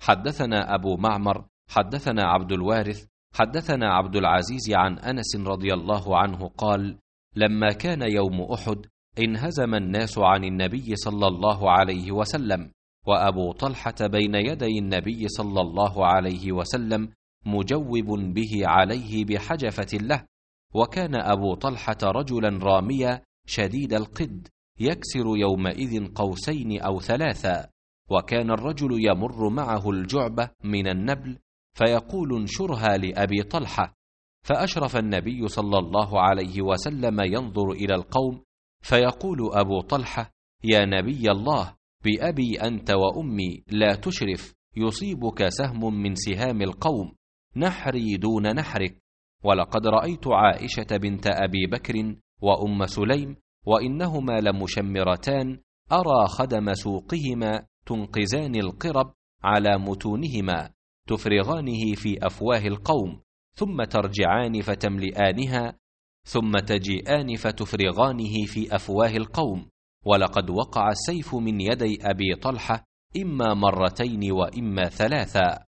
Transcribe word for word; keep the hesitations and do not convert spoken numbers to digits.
حدثنا أبو معمر حدثنا عبد الوارث حدثنا عبد العزيز عن أنس رضي الله عنه قال: لما كان يوم أحد انهزم الناس عن النبي صلى الله عليه وسلم، وأبو طلحة بين يدي النبي صلى الله عليه وسلم مجوب به عليه بحجفة له، وكان أبو طلحة رجلا راميا شديد القد يكسر يومئذ قوسين أو ثلاثا، وكان الرجل يمر معه الجعبة من النبل فيقول: انشرها لأبي طلحة. فأشرف النبي صلى الله عليه وسلم ينظر إلى القوم فيقول أبو طلحة: يا نبي الله، بأبي أنت وأمي لا تشرف، يصيبك سهم من سهام القوم، نحري دون نحرك. ولقد رأيت عائشة بنت أبي بكر وأم سليم وإنهما لمشمرتان، أرى خدم سوقهما تنقزان القرب على متونهما تفرغانه في أفواه القوم، ثم ترجعان فتملئانها، ثم تجيئان فتفرغانه في أفواه القوم. ولقد وقع السيف من يدي أبي طلحة إما مرتين وإما ثلاثا.